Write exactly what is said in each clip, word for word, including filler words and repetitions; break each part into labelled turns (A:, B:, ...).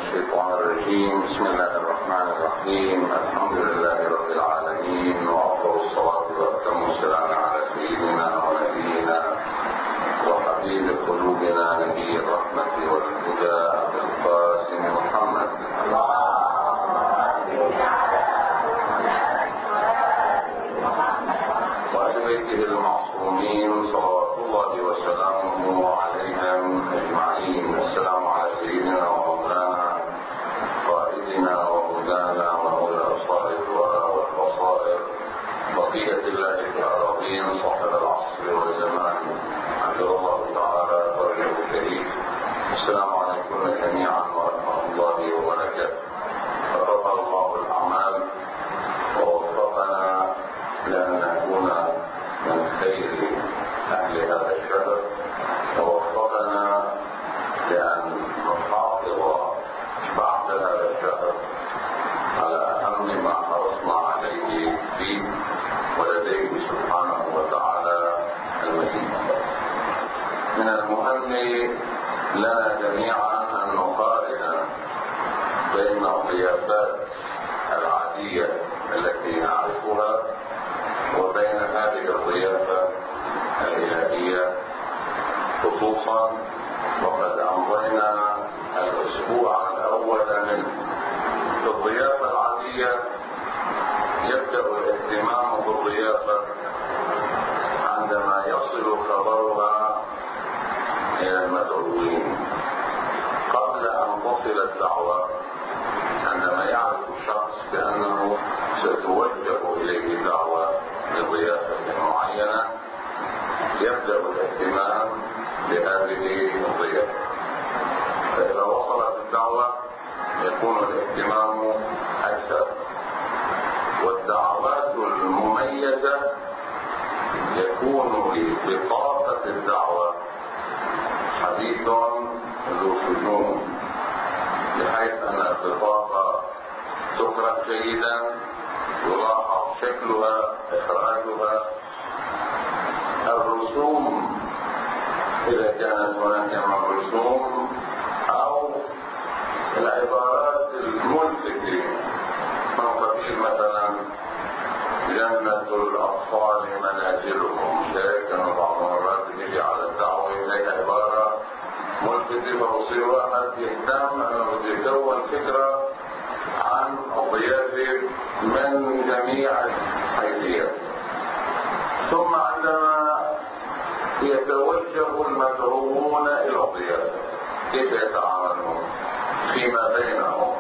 A: الشيطان الرجيم. بسم الله الرحمن الرحيم. الحمد لله رب العالمين، وأفضل الصلاة وأتم السلام على سيدنا ونبينا وحبيب قلوبنا نبي الرحمة والهدى القاسم محمد وآل بيته المعصومين صلوات الله وسلامه عليهم أجمعين. السلام على سيدنا ومولانا قائدنا وهدانا ومولى أبصار والبصائر بقية الله في الأراضين صاحب العصر والزمان عجل الله تعالى فرجه الشريف. السلام عليكم جميعا ورحمة الله وبركاته. تقبل الله الأعمال ووفقنا لأن نكون من خير أهل هذا الشهر، ووفقنا لأن نحافظ بعد هذا الشهر على أهم ما حرصنا عليه فيه ولديه سبحانه وتعالى المزيد. من المهم لنا جميعا أن نقارن بين الضيافات العادية التي نعرفها وبين هذه الضيافة الإلهية، خصوصا وقد أمضينا الأسبوع الأول منه. في الضيافة العادية يبدأ الاهتمام بالضيافة عندما يصل خبرها إلى المدعوين قبل أن تصل الدعوة. عندما يعرف الشخص بأنه ستوجه إليه دعوة لضيافة معينة يبدأ الاهتمام بهذه الضيافة، فإذا وصلت الدعوة يكون الاهتمام أكثر. والدعوات المميزة يكون لبطاقة الدعوة حديث ذو سجون، بحيث أن البطاقة تقرأ جيدا، يلاحظ شكلها، إخراجها، الرسوم إذا كانت هناك من رسوم، أو العبارات الملفتة من قبيل مثلا جنة الأطفال منازلهم. كان بعض المرات يجي على الدعوة إليك عبارة ملفتة فيصير واحد يهتم أنه يكون فكرة عن الضيافة من جميع الحيثيات. ثم عندما يتوجه المدعوون إلى الضيافة كيف يتعاملون فيما بينهم؟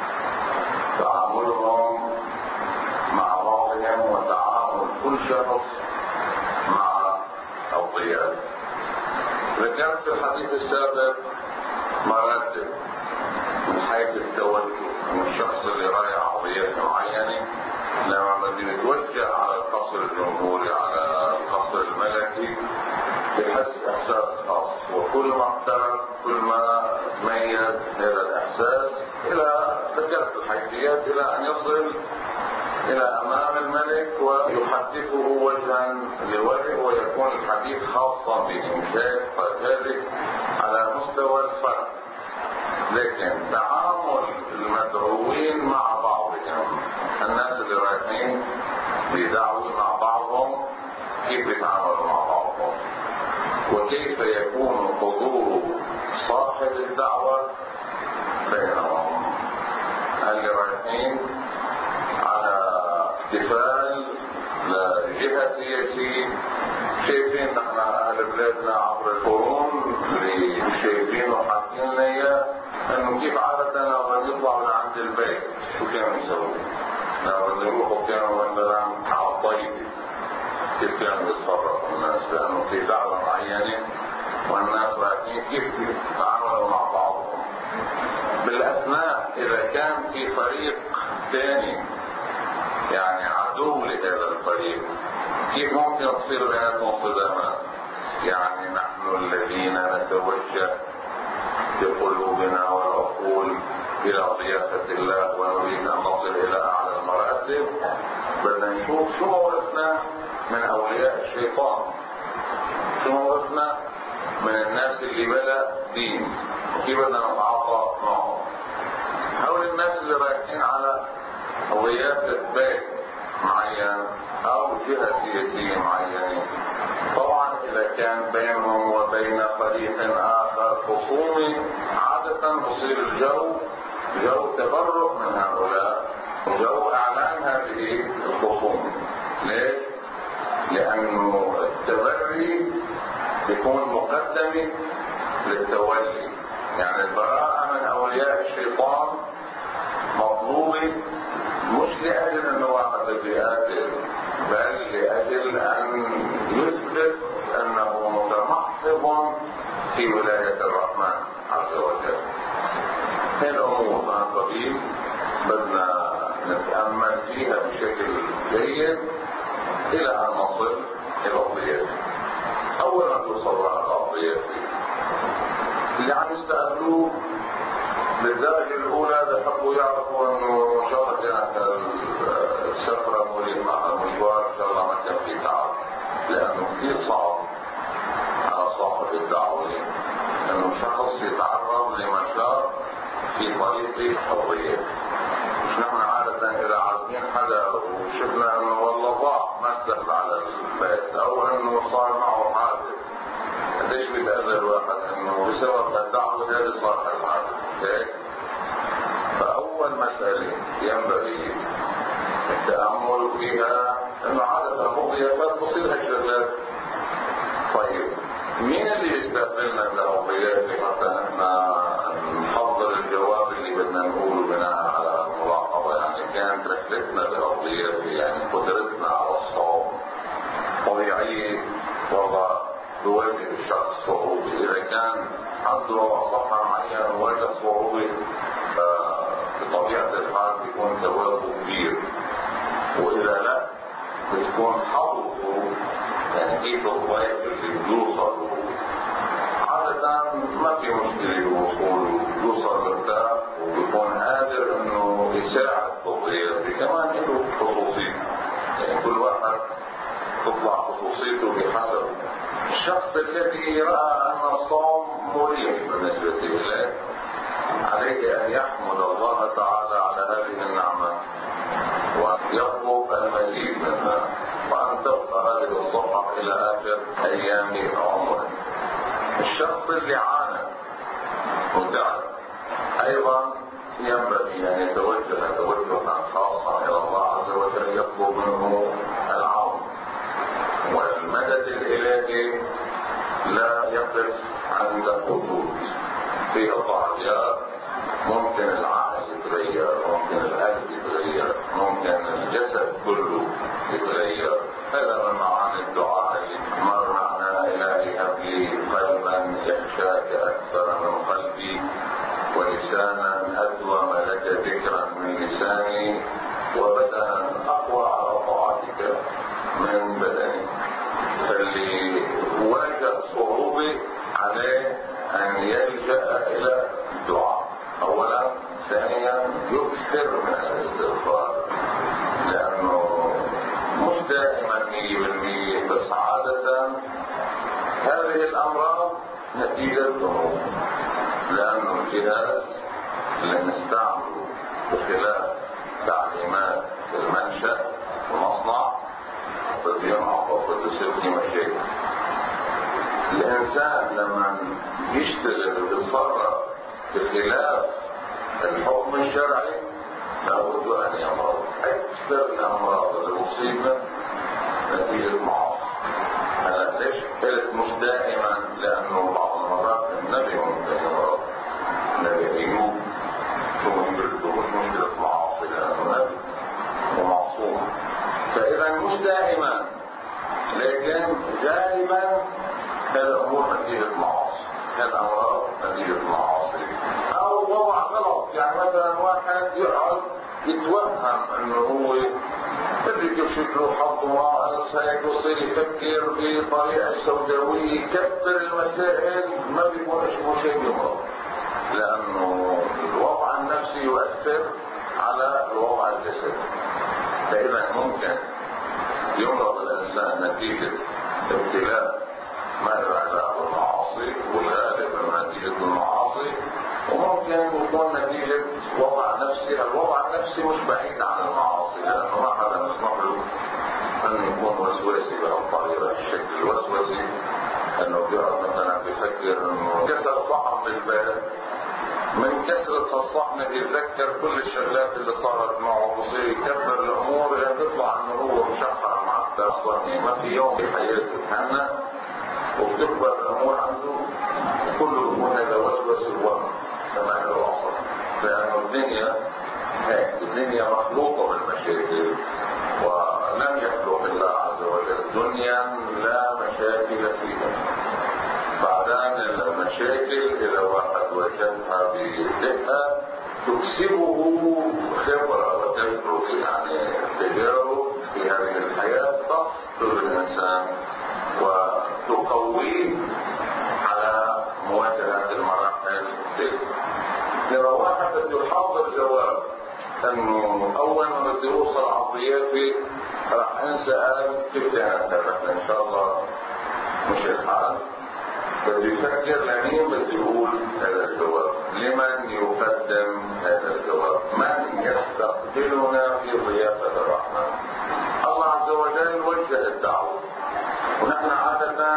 A: تعاملهم مع بعضهم وتعامل كل شخص مع الضيافة. ذكرت في الحديث السابق مراتب من حيث التوجه من الشخص اللي رايح ضيافة معينة. لما بده يتوجه على القصر الجمهوري على القصر الملكي يحس احساس خاص، وكل ما اقترب كل ما تميز هذا الاحساس الى ذكرت الحيثيات الى ان يصل الى امام الملك ويحدثه وجها لوجه ويكون الحديث خاصا به، مشاهد ذلك على مستوى الفرد. لكن تعامل المدعوين مع بعضهم، الناس اللي رايحين بدعوة مع بعضهم كيف يتعاملوا مع بعضهم، وكيف يكون حضور صاحب الدعوة بينهم. اللي رايحين على احتفال لجهة سياسية، شايفين نحن اهل بلادنا عبر القرون اللي شايفين وحاكين لنا اياه انه كيف عادة لما يطلعوا لعند البيت شو كانوا يسووا؟ لما يروحوا كانوا مثلا على الطيبة كيف كانوا يتصرفوا الناس، لانه في دعوة معينة والناس رايحين كيف يتعاملوا مع بعضهم. بالاثناء اذا كان في فريق ثاني يعني عدو لهذا الفريق كيف ممكن تصير بيناتهم صدامات؟ يعني نحن الذين نتوجه بقلوبنا والعقول الى ضيافة الله ونريد ان نصل الى اعلى المراتب، بدنا نشوف شو موقفنا من اولياء الشيطان، شو موقفنا من الناس اللي بلا دين، كيف بدنا نتعاطى معهم. او للناس اللي رايحين على رياسة بيت معين او جهة سياسية معينة. طبعا اذا كان بينهم وبين فريق اخر خصومة عادة بصير الجو جو تبرؤ من هؤلاء وجو اعلان هذه الخصومة. ليش؟ لانه التبري بيكون مقدمة للتولي. يعني البراءة من اولياء الشيطان مطلوبة مش لأجل أنه واحد بيقاتل، بل لأجل أن يثبت أنه متمحض في ولاية الرحمن عز وجل. هذه الأمور عن قريب بدنا نتأمل فيها بشكل جيد إلى أن نصل إلى الضيافة. أول ما توصل على الضيافة اللي عم يستقبلوه بالدرجة الأولى بحبوا يعرفوا إنه إن شاء الله كانت السفرة مريحة، المشوار إن شاء الله ما كان فيه تعب، لأنه كثير صعب على صاحب الدعوة إنه شخص يتعرض لمشاق في طريق الضيافة. مش نحن عادة إذا عازمين حدا وشفنا إنه والله ضاع ما استهل على البيت أو إنه صار معه حادث، ليش بيتأذى الواحد انه بسبب الدعوة هذه صار الحادث هيك؟ فأول مسألة ينبغي التأمل فيها انه عادة المضيافات تصير هيك شغلات. طيب مين اللي يستقبلنا بالضيافة؟ مثلا احنا نحضر الجواب اللي بدنا نقوله بناء على الملاحظة. يعني كانت رحلتنا بالضيافة، يعني قدرتنا على الصوم طبيعية وضع بواجه الشخص صعوبة. إذا كان عنده صحة معينة وواجه صعوبة بطبيعة الحال بيكون ثوابه كبير، وإذا لا بتكون حظه يعني كيف الضيف اللي بيوصل عادة ما في مشكلة بوصوله، بيوصل مرتاح وبيكون قادر إنه يساعد بالضيف. كمان له خصوصية، يعني كل واحد تطلع خصوصيته بحسب الشخص الذي رأى أن الصوم مريح بالنسبة إليه. عليك أن يحمد الله تعالى على هذه النعمة ويطلب المزيد منها، وأن تبقى هذه الصحة إلى آخر أيام عمره. الشخص اللي عانى وتعب أيضا ينبغي أن يتوجه توجها خاصا إلى الله عز وجل، يطلب منه العون والمدد الإلهي. لا يقف عند حدود في الضعفات. ممكن العقل يتغير، ممكن القلب يتغير، ممكن الجسد كله يتغير. هذا من معاني الدعاء. مر معنا إلهي هب لي قلبا يخشاك أكثر من قلبي، ولسانا أدوم لك ذكرا من لساني، وبدنا أقوى على طاعتك من بدني. فاللي واجه صعوبة عليه أن يلجأ إلى الدعاء أولا. ثانيا يكثر من الاستغفار، لأنه مش دائما مية بالمية، بس عادة هذه الأمراض نتيجة ذنوب، لأنه الجهاز اللي نستعمله بخلاف تعليمات المنشأ والمصنع بده ينعطف بده يصير في مشاكل. الإنسان لما يشتغل ويتصرف بخلاف الحكم الشرعي لابد أن يمرض. أكثر الأمراض اللي تصيبنا نتيجة معاصي. هلا ليش قلت مش دائما؟ لأنه بعض المرات النبي ممكن يمرض. النبي أيوب شو مشكلته؟ مش مشكلة معاصي لأنه نبي ومعصوم. فإذا مش دائما، لكن غالبا الأمور نتيجة معاصي. الأمراض نتيجة معاصي أو وضع غلط. يعني مثلا واحد يقعد يتوهم انه هو بدي كيف شكله حظه ناقص هيك، ويصير يفكر في طريقة السوداوية، يكبر المسائل، ما بيكون اسمه شيء يمرض، لأنه الوضع النفسي يؤثر على الوضع الجسدي. فإذا ممكن يمرض الإنسان نتيجة ابتلاء ما يرجع بالمعاصي، والغالب من نتيجة المعاصي وممكن يكون نتيجة وضع نفسي. الوضع النفسي مش بعيد عن المعاصي، لأنه ما حدا يسمح له أن يكون وسواسي بهالطريقة. الشكل الوسوسي أنه بيقعد مثلا بيفكر أنه كسر صحن بالبال، من كسرة الصحن بيتذكر كل الشغلات اللي صارت معه، وبصير يكبر الأمور إلى تطلع أنه هو مشحر معدل أصلا. ما في يوم في حياته تهنى وبتكبر الأمور عنده كله يكون هذا وسوس الوهم كما له أصلا. لأنه الدنيا هيك، الدنيا مخلوقة بالمشاكل، ولم يخلق الله عز وجل دنيا لا مشاكل فيها. بعدين المشاكل إذا واحد وجدها بدقة تكسبه خبرة وتجربة، يعني تجارب في هذه الحياة تصدر الإنسان وتقويه على مواجهة المراحل تلك. لما واحد بده يحضر جواب انه اول ما بده يوصل عطياتي راح انسال كيف كانت الرحله، ان شاء الله مش الحال. بده يفكر لمين بده يقول هذا الجواب، لمن يقدم هذا الجواب، من يستقبلنا في ضيافه الرحمن. الله عز وجل وجه الدعوه، ونحن عاده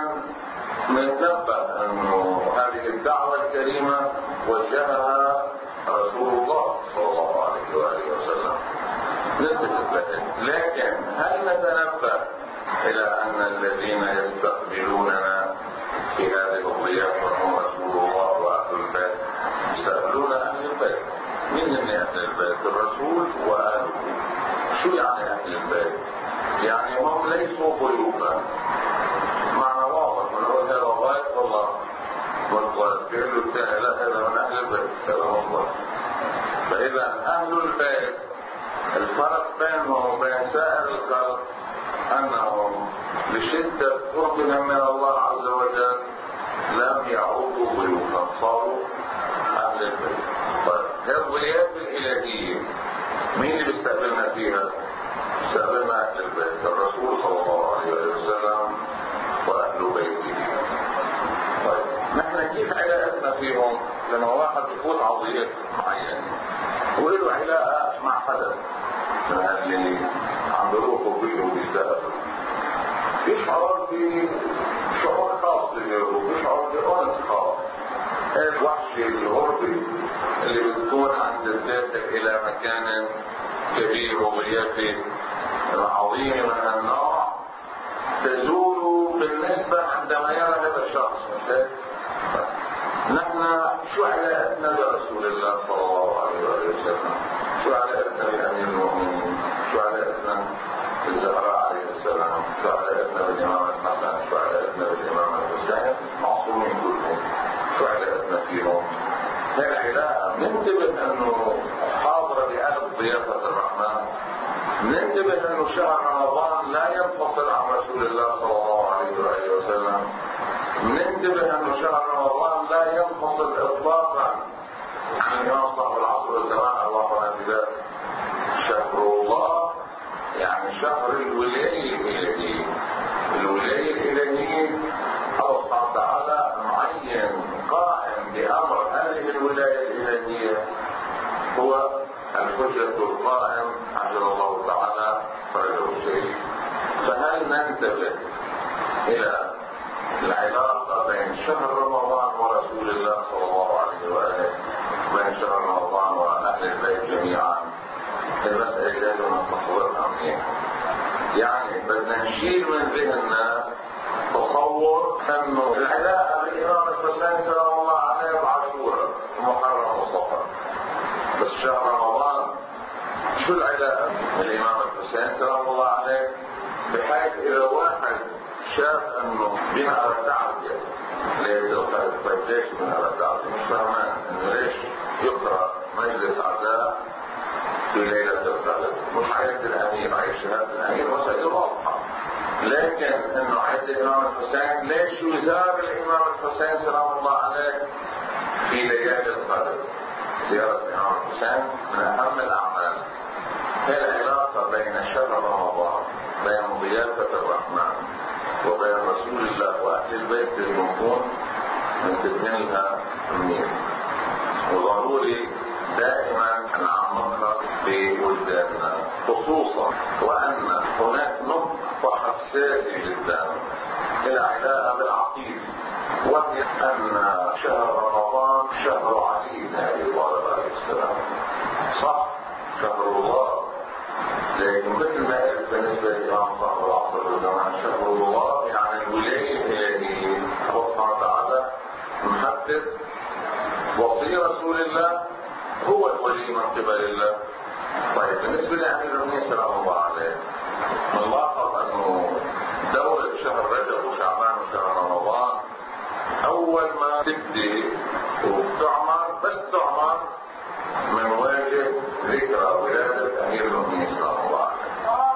A: نتنبه انه هذه الدعوه الكريمه وجهها رسول الله صلى الله عليه وآله وسلم، ننتبه لها. لكن هل نتنبه إلى أن الذين يستقبلوننا في هذه الضيافة هم رسول الله وأهل البيت؟ يستقبلون أهل البيت. مين هم أهل البيت؟ الرسول وأهله. شو يعني أهل البيت؟ يعني هم ليسوا ضيوفا، معنى واضح. ونقول هذا ضيف والله والضيف في له الثاني لا، هذا من أهل البيت، هذا مصدر. فإذا أهل البيت الفرق بينهم وبين سائر الخلق أنهم لشدة قربهم من الله عز وجل لم يعودوا ضيوفا، صاروا أهل البيت. طيب هالضيافة الإلهية مين اللي بيستقبلنا فيها؟ بيستقبلنا أهل البيت، الرسول صلى الله عليه وسلم وأهل بيته. طيب نحن كيف علاقتنا فيهم؟ لما واحد يفوت عضيات معين وله علاقة مع حدا من اللي عم بيروحوا فيه وبيستقبلوا، بيشعر بشعور خاص بجوه، بيشعر بأنس خاص. الوحش الغربي اللي بتكون عند ذاتك إلى مكان كبير وضيافة عظيمة من النوع تزول بالنسبة عندما يرى هذا الشخص. نحن شو علاقتنا برسول الله صلى الله عليه وسلم؟ شو علاقتنا بأمير المؤمنين؟ شو علاقتنا بالزهراء عليه السلام؟ شو علاقتنا بالإمام الحسن؟ شو علاقتنا بالإمام الحسين؟ معصومين كلهم. شو علاقتنا فيهم؟ هي العلاقة. ننتبه أنه حاضرة بقلب ضيافة الرحمن. ننتبه أنه شهر رمضان لا ينفصل عن رسول الله صلى الله عليه وسلم. ننتبه أنه شهر رمضان لا ينفصل إطلاقا عن الإمام صاحب العصر والزمان الله ونبيله. شهر الله يعني شهر الولاية الإلهية. الولاية الإلهية الله سبحانه وتعالى معين قائم بأمر هذه الولاية الإلهية هو الحجة القائم عجل الله تعالى فرجه الشريف. فهل ننتبه إلى العلاقة بين شهر رمضان ورسول الله صلى الله عليه وآله، بين شهر رمضان وأهل البيت جميعا؟ المسألة لازم نتصورها منيح. يعني بدنا نشيل من ذهننا تصور انه العلاقة بالإمام الحسين سلام الله عليه بعاشوراء محرم وصفر، بس شهر رمضان شو العلاقة بالإمام الحسين سلام الله عليه؟ بحيث إذا واحد شاف انه بناء التعزية ليس ليش بناء التعزية مش فهمان انه ليش يقرأ مجلس عزاء في ليلة القدر، مش عيد الأمير، عيد شهادة الأمير مسألة واضحة. لكن انه عيد الإمام الحسين ليش يزار الإمام الحسين سلام الله عليه في ليلة القدر؟ زيارة الإمام الحسين من أهم الأعمال. هي العلاقة بين شهر رمضان بين ضيافة الرحمن وبين رسول الله وأهل البيت لازم نكون منتبهين لها منيح. وضروري دائما نعمقها في وجداننا، خصوصا وان هناك نقطة حساسة جدا الى علاقة بالعقيدة، وهي ان شهر رمضان شهر علي بن ابي طالب عليه السلام. صح شهر الله، لكن مثل ما قلت بالنسبة لإمام صاحب العصر والزمان شهر الله يعني الولاية الإلهية. الله سبحانه وتعالى محدد وصي رسول الله هو الولي من قبل الله. طيب بالنسبة لأمير المؤمنين سلام الله عليه، نلاحظ أنه دورة شهر رجب وشعبان وشهر رمضان أول ما تبدي وبتعمر بس تعمر من واجب ذكرى ولادة أمير المؤمنين سلام الله عليه.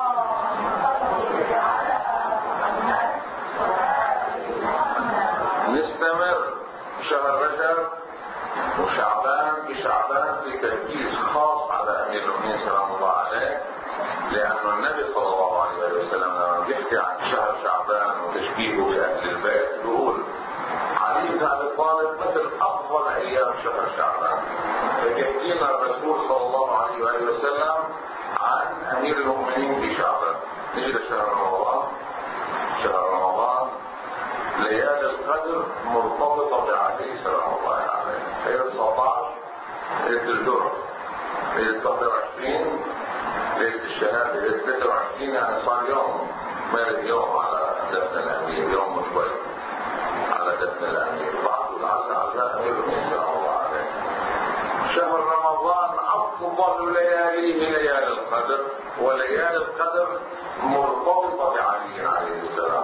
A: نستمر شهر رجب وشعبان بشعبان في تركيز خاص على أمير المؤمنين سلام الله عليه، لأن النبي صلى الله عليه وسلم لما بيحكي عن شهر شعبان وتشبيهه بأهل البيت بيقول علي بن ابي طالب مثل افضل ايام شهر شعبان. فبيحكي لنا الرسول صلى الله عليه واله وسلم عن امير المؤمنين في شعبان. نجي لشهر رمضان. شهر رمضان ليالي القدر مرتبطه بعلي سلام الله عليه. ليله تسعة عشر ليله الجرة، ليله واحد وعشرين ليله الشهاده، ليله ثلاثة وعشرين يعني صار يوم مالك يوم على دفن الامير، يوم وشوي على دفن الامير، بعض لعل على امير المؤمنين سلام الله عليه. شهر رمضان افضل لياليه ليالي القدر، وليالي القدر مرتبطه بعلي عليه السلام.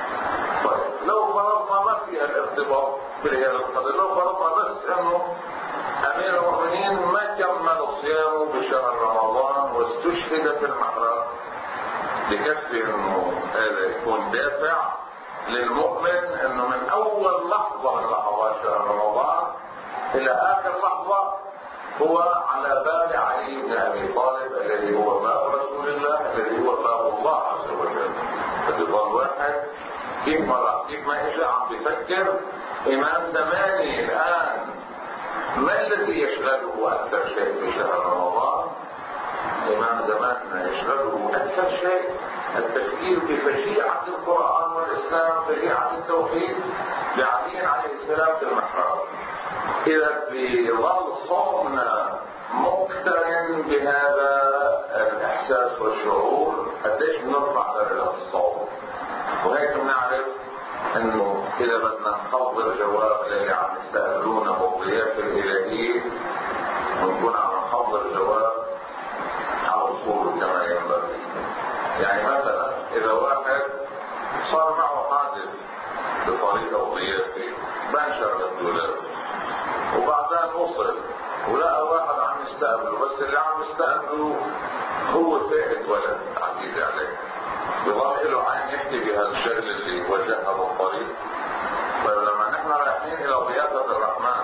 A: طيب لو فرضنا ما فيها الارتباط بليالي القدر، لو فرضنا بس انه امير المؤمنين ما كمل صيامه بشهر رمضان واستشهد في المحراب، بكفي انه هذا يكون دافع للمؤمن انه من اول لحظة من لحظات شهر رمضان الى اخر لحظة هو على بال علي بن ابي طالب الذي هو باب رسول الله، الذي هو باب الله عز وجل. فبيضل واحد كيف ما كيف ما اجى عم بفكر امام زماني الان ما الذي يشغله اكثر شيء في شهر رمضان؟ امام زماننا يشغله اكثر شيء التفكير بفشيعة القرآن والإسلام، فشيعة التوحيد بعلي عليه السلام في المحراب. إذا بظل صومنا مقترن بهذا الإحساس والشعور قديش بنرفع درجة الصوم. وهيك بنعرف إنه إذا بدنا نحضر جواب للي عم يستقبلونا بالضيافة الإلهية ونكون عم نحضر جواب على وصول كما ينبغي. يعني مثلا اذا واحد صار معه حادث بطريقه وضيافه بنشر الدولاب وبعدين وصل ولقى واحد عم يستقبله، بس اللي عم يستقبله هو فائد ولد عزيز عليه، بضل له عين يحكي بهالشغل اللي وجهها بالطريق. فلما نحن رايحين الى ضيافه الرحمن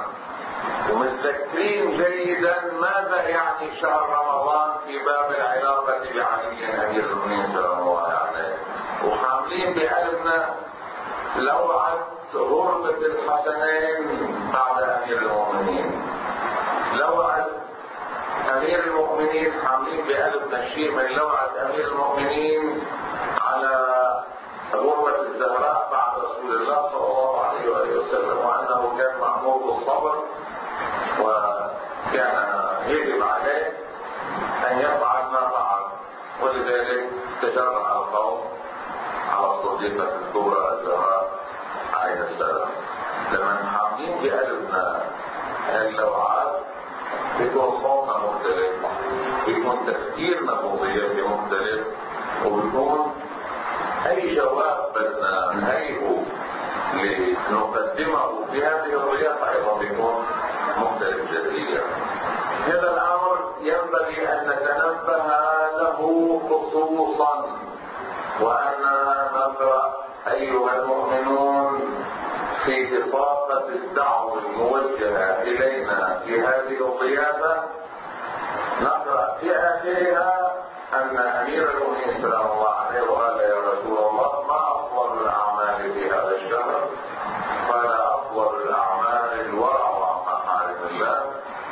A: ومتذكرين جيدا ماذا يعني شهر رمضان في باب العلاقة بعلي امير المؤمنين سلام الله عليه، وحاملين بقلبنا لوعة غربة الحسنين بعد امير المؤمنين، لوعة امير المؤمنين، حاملين بقلبنا شيء من لوعة امير المؤمنين على غربة الزهراء بعد رسول الله صلى الله عليه وآله وسلم، وانه كان مأمور بالصبر وكان يجب عليه ان يفعل ما فعل، ولذلك تجرأ القوم على الصديقة الكبرى الزهراء عليه السلام. لما حاملين بقلبنا اللوعات بيكون صوتنا مختلف، بيكون تفكيرنا بضيافة مختلف، وبيكون اي جواب بدنا نهيئه لنقدمه في هذه الضيافة ايضا بيكون مختلف جذريا. هذا الامر ينبغي ان نتنبه له خصوصا، واننا نقرأ ايها المؤمنون في بطاقة الدعوة الموجهة الينا في هذه الضيافة، نقرأ في اخرها ان امير المؤمنين سلام الله عليه وقال يا رسول الله ما افضل الاعمال في هذا الشهر؟ قال افضل الاعمال الورع عن محارم الله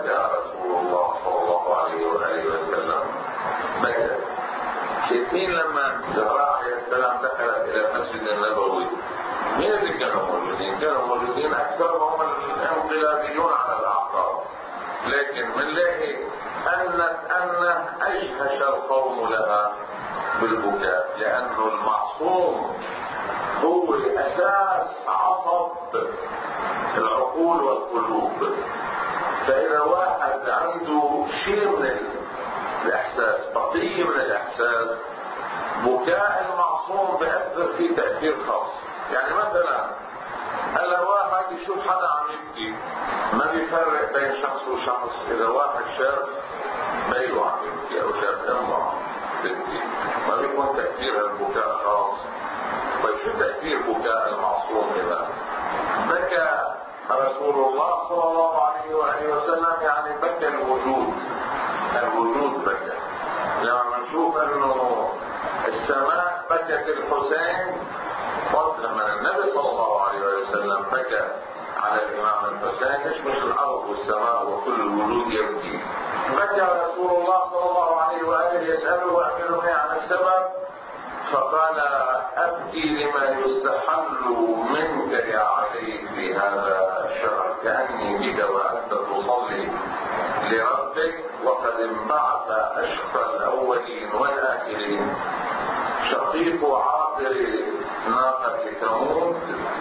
A: بكى رسول الله صلى الله عليه وآله وسلم، بكى. شايفين لما زهراء عليه السلام دخلت إلى المسجد النبوي، مين اللي كانوا موجودين؟ كانوا موجودين أكثرهم الانقلابيون على الأعقاب، لكن بنلاقي أن أن أجهش القوم لها بالبكاء، لأنه المعصوم هو أساس عصب العقول والقلوب. فإذا واحد عنده شيء من الإحساس، بقية من الإحساس، بكاء المعصوم بيأثر فيه تأثير خاص. يعني مثلا هلا واحد يشوف حدا عم يبكي ما بيفرق بين شخص وشخص. إذا واحد شاف بيله عم يبكي أو شاف أمه عم تبكي ما بيكون تأثير البكاء خاص. طيب شو تأثير بكاء المعصوم؟ إذا بكى رسول الله صلى الله عليه وآله وسلم يعني بكى الوجود، الوجود بكى. لما نشوف انه السماء بكت الحسين، فضلا من النبي صلى الله عليه وسلم بكى على الامام الحسين، مش مش الارض والسماء وكل الوجود يبكي. بكى رسول الله صلى الله عليه واله يساله امير عن السبب، فقال ابكي لما يستحل منك يا علي في هذا الشهر، كاني بك وانت تصلي لربك وقد انبعث اشقى الاولين والاخرين، شقيق عاقر ناقه تموت،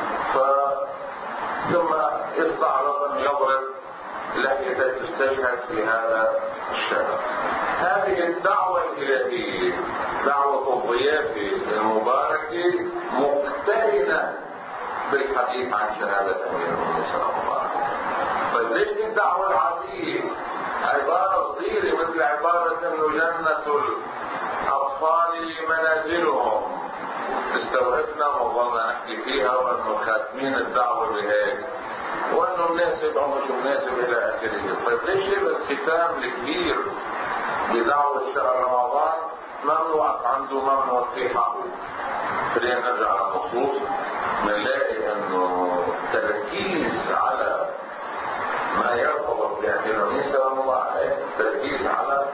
A: ثم يصنع رقم يضرب لحية تستشهد في هذا الشهر. هذه الدعوة الإلهية، دعوة الضيافة المباركة، مقترنة بالحديث عن شهادة أمير المؤمنين صلى الله عليه وسلم. طيب ليش الدعوة العادية عبارة صغيرة مثل عبارة انه جنة الأطفال منازلهم استوعبنا وظلنا نحكي فيها، وانه خاتمين الدعوة بهيك، وانه مناسب او مش مناسب الى اخره. طيب ليش الختام الكبير بدعوة شهر رمضان ممنوع عنده ممنوع في حقه؟ خلينا نرجع على النصوص، بنلاقي انه تركيز على ما يرتبط بأمير المؤمنين صلى الله عليه وسلم، تركيز على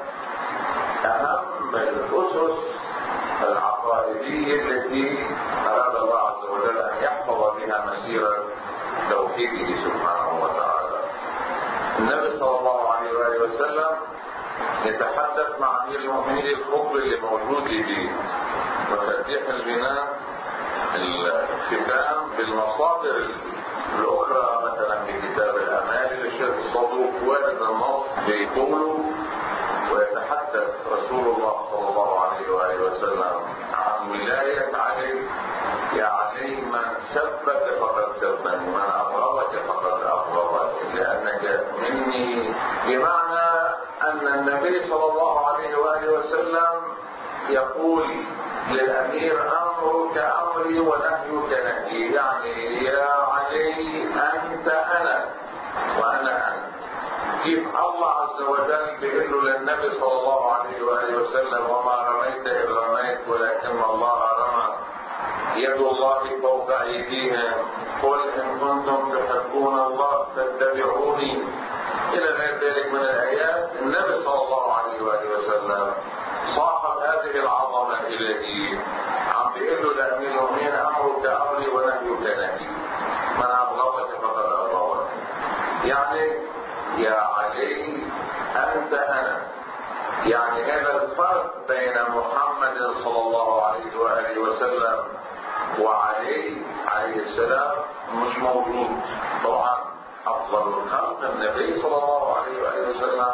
A: اهم الاسس العقائدية التي اراد الله عز وجل ان يحفظ بها مسيرة توحيده سبحانه وتعالى. النبي صلى الله عليه وآله وسلم يتحدث مع امير المؤمنين الخطبة اللي موجودة في مفاتيح الجنان، الختام بالمصادر الاخرى، مثلا في كتاب الامال للشيخ الصدوق وارد النص بيقولوا: ويتحدث رسول الله صلى الله عليه واله وسلم عن ولاية علي: يا علي من سبك فقد سبني، من أبغضك فقد أبغضك، لأنك مني. بمعنى أن النبي صلى الله عليه وآله وسلم يقول للأمير: أمرك أمري ونهيك نهي، يعني يا علي أنت أنا وأنا أنت. كيف الله عز وجل بيقول له للنبي صلى الله عليه وآله وسلم: وما رميت إذ رميت ولكن الله رمى، يد الله فوق أيديهم، قل إن كنتم تحبون الله فاتبعوني، إلى غير ذلك من الآيات. النبي صلى الله عليه وآله وسلم صاحب هذه العظمة الإلهية عم بيقول له لأمير المؤمنين: أمرك أمري ونهيك نهي، من أبغضك فقد أبغضني. يعني يا علي أنت أنا. يعني هذا الفرق بين محمد صلى الله عليه وآله وسلم وعلي عليه السلام مش موجود. طبعا أفضل الخلق النبي صلى الله عليه وآله وسلم،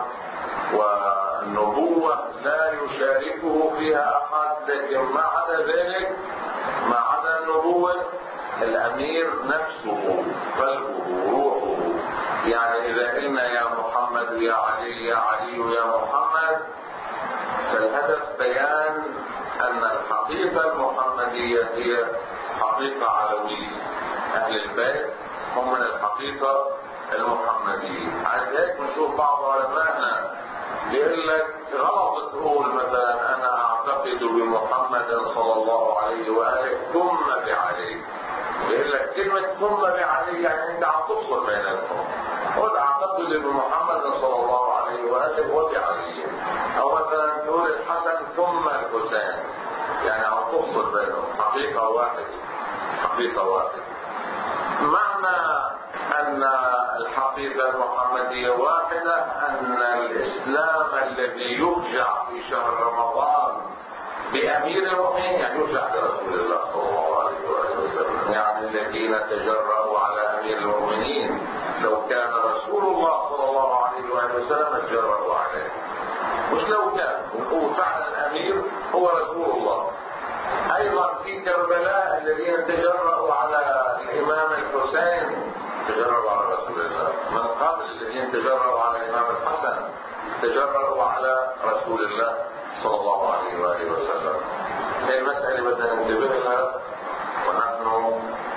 A: والنبوة لا يشاركه فيها أحد، لكن ما عدا ذلك، ما عدا النبوة، الأمير نفسه، قلبه، روحه. يعني إذا قلنا يا محمد يا علي يا علي يا محمد، فالهدف بيان أن الحقيقة المحمدية هي حقيقة علوية. أهل البيت هم من الحقيقة المحمدية. عند هيك بنشوف بعض علمائنا بيقول لك غلط تقول مثلا أنا أعتقد بمحمد صلى الله عليه وآله ثم بعلي. بيقول لك كلمة ثم بعلي يعني أنت عم تفصل بينهم. قل أعتقد التفضل بمحمد صلى الله عليه واله وبعلي، او مثلا تقول الحسن ثم الحسين، يعني او تفصل بينهم، حقيقه واحده حقيقه واحده. معنى ان الحقيقه المحمديه واحده ان الاسلام الذي يرجع في شهر رمضان بامير المؤمنين، يعني يرجع برسول الله صلى الله عليه واله وسلم، يعني الذين تجرأوا على امير المؤمنين لو كان رسول الله صلى الله عليه واله وسلم تجرأوا عليه، مش لو كان هو فعلا الامير هو رسول الله. ايضا في كربلاء الذين تجرأوا على الامام الحسين تجرأوا على رسول الله، من قبل الذين تجرأوا على الامام الحسن تجرأوا على رسول الله صلى الله عليه واله وسلم. هي المسألة بدنا ننتبه لها ونحن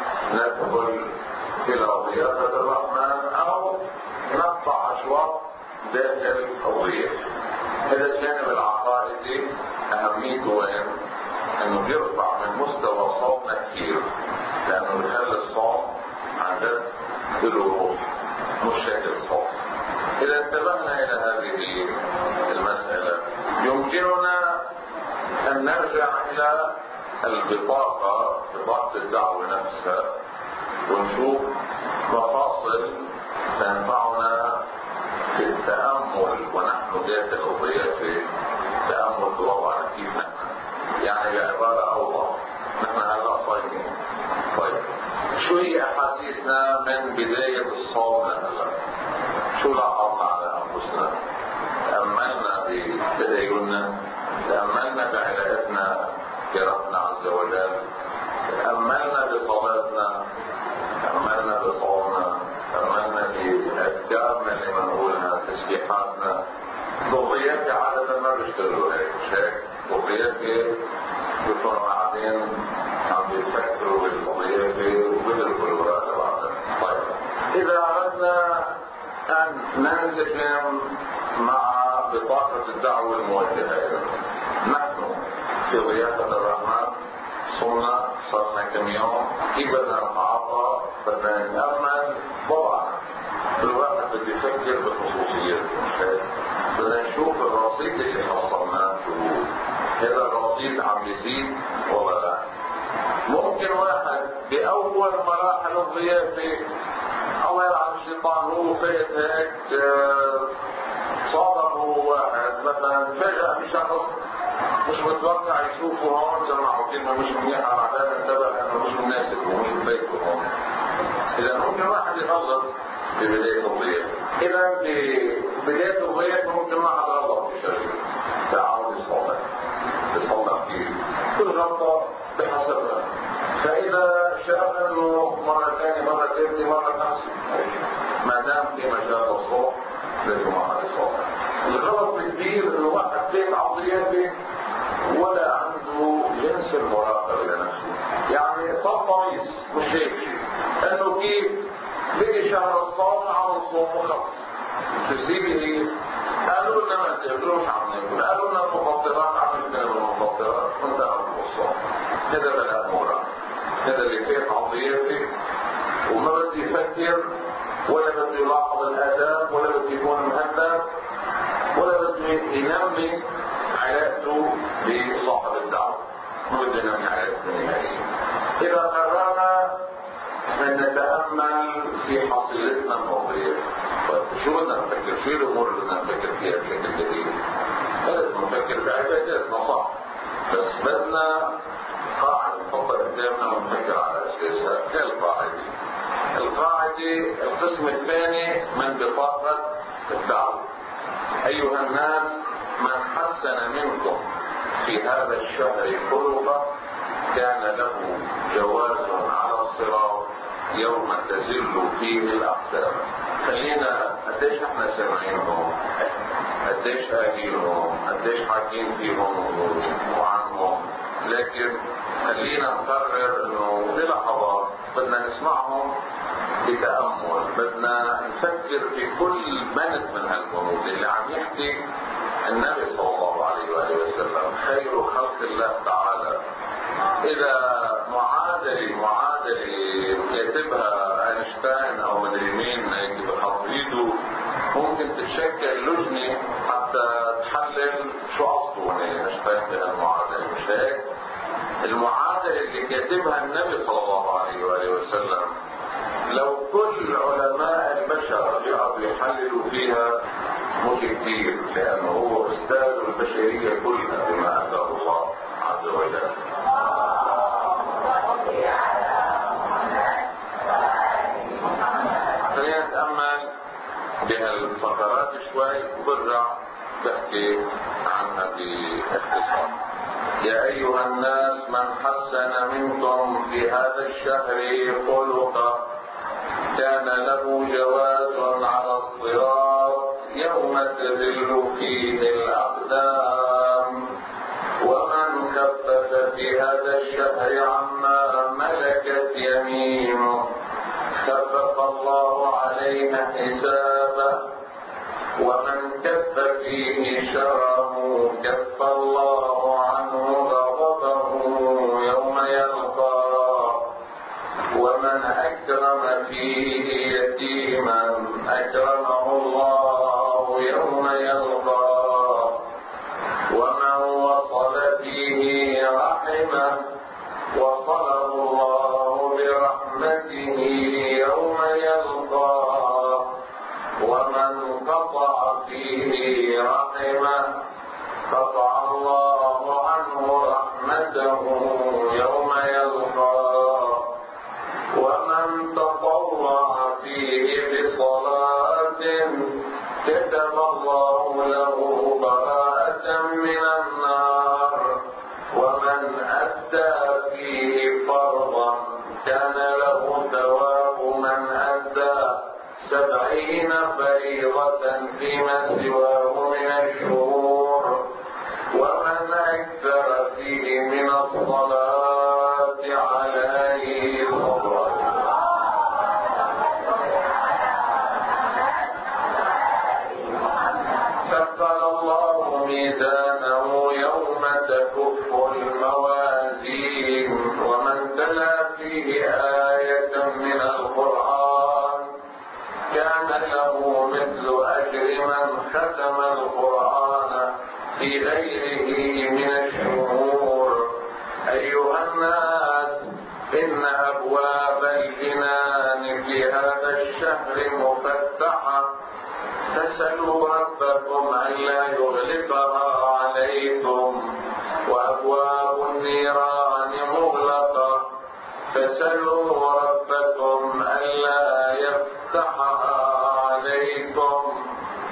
A: ندخل الى ضيافة الرحمن او نقطع اشواط داخل الضيافة. هذا الجانب العقائدي اهميته وين؟ انه بيرفع من مستوى صومنا كثير، لانه بيخلي الصوم عن جد له روح مش شكل صوم. اذا انتبهنا الى هذه المسألة يمكننا ان نرجع الى البطاقة، بطاقة الدعوة نفسها، ونشوف مفاصل تنفعنا في التأمل ونحن داخل الضيافة، تأمل بوضعنا كيف نحن، يعني بعبارة أوضح، نحن هلا صايمين. طيب شو هي أحاسيسنا من بداية الصوم هلا؟ شو لاحظنا على أنفسنا؟ تأملنا بتديننا، تأملنا بعلاقتنا بربنا عز وجل، تأملنا بصلاتنا، تأملنا بصومنا، تأملنا بأذكارنا اللي بنقولها، تسبيحاتنا. بالضيافة عادة ما بيشتغلوا هيك، مش هيك؟ بالضيافة بيكونوا قاعدين عم بيفكروا بالضيافة وبيدركوا الوراء تبعنا. طيب إذا أردنا أن ننسجم مع بطاقة الدعوة الموجهة إلينا، نحن في ضيافة الرحمن صمنا صرنا كم يوم، كيف بدنا نتعاطى؟ بدنا نتأمل وضعنا. الواحد بده يفكر بخصوصيته، مش هيك؟ بدنا نشوف الرصيد اللي حصلناه شو هذا الرصيد عم بيزيد ولا لا. ممكن واحد بأول مراحل الضيافة الله يلعن الشيطان هو فات هيك صادمه واحد مثلا فجأة في شخص مش متوقع يشوفه هون، سمعوا كلمة مش منيحة بعدين انتبه انه مش مناسب ومش ببيته هون. اذا ممكن واحد يغلط في بداية الضيافة. اذا ببداية الضيافة ممكن واحد غلط في شيء، تعود يصلي يصلي فيه، كل غلطة بحسبها. فاذا شاف انه مرة ثانية مرة ثالثة مرة خمسة ما دام في مجال الصوت لازم واحد يصلي. الغلط الكبير انه واحد بيت على الضيافة ولا عنده جنس المراقبة لنفسه، يعني طميز مش هيك شيء، انه كيف بيجي شهر الصوم عم الصوم وخلص. تسيبي هي قالوا لنا ما تقولوش عم ناكل، قالوا لنا المفطرات عم نشتغل المفطرات وانت عم الصوم. هذا بلا مرة، هذا اللي فات على الضيافة وما بده يفكر ولا بده يلاحظ الآداب ولا بده يكون مهذب ولا بده ينمي علاقته بصاحب الدعوة، ما بده ينمي علاقته نهائيا. إذا قررنا أن نتأمل في حصيلتنا الماضية، طيب شو بدنا نفكر؟ شو الأمور اللي بدنا نفكر فيها بشكل جديد؟ لازم نفكر بعباداتنا صح، بس بدنا قاعدة نحطها قدامنا ونفكر على أساسها. هي القاعدة. القاعدة القسم الثاني من بطاقة الدعوة: أيها الناس، من حسن منكم في هذا الشهر خلقه كان له جواز على الصراط يوم تزل فيه الأقدام. خلينا قديش احنا سامعينهم، قديش قايلينهم، قديش حاكين فيهم وعنهم، لكن خلينا نقرر انه في لحظات بدنا نسمعهم بتأمل، بدنا نفكر في كل بند من هالبنود اللي عم يحكي النبي صلى الله عليه وآله وسلم خير خلق الله تعالى. إذا معادلة معادلة كاتبها أينشتاين أو مدري مين هيك بحط إيده تتشكل لجنة حتى تحلل شو قصده هنا نشتغل بهالمعادلة، مش هيك؟ المعادلة اللي كاتبها النبي صلى الله عليه وآله وسلم لو كل علماء البشر يقعدوا يحللوا فيها مش كتير، لأنه هو أستاذ البشرية كلها بما أتاه الله عز وجل. خلينا نتأمل بهالفقرات شوي وبرجع بحكي عنها باختصار. يا أيها الناس من حسن منكم في هذا الشهر خلقا كان له جواز على الصراط يوم تذل فيه الأقدام، ومن خفف في هذا الشهر عما ملكت يمينه خفف الله عليه حسابه، ومن كف فيه شره كف الله عنه غضبه يوم يلقاه، ومن أكرم فيه يتيما أكرمه الله يوم يلقاه، ومن وصل فيه رحمه وصله الله برحمته يوم يلقاه، ومن قطع فيه رحمه قطع الله عنه رحمته يوم يلقاه، ومن تطوع فيه بصلاة كتب الله له براءة من النار، ومن أدى فيه فرضا كان له ثواب من أدى سبعين فريضة فيما سواه من الشهور، ومن أكثر فيه من الصلاة عليه صلى ثقل الله ميزانه يوم تكف الموازين، ومن تلا فيه آية من القرآن كان له مثل أجر من ختم القرآن في غيره من الشهور. أيها الناس إن أبواب الجنان في هذا الشهر مفتحة، فاسألوا ربكم ألا يغلقها عليكم، وأبواب النيران مغلقة، فاسألوا ربكم ألا يفتحها عليكم،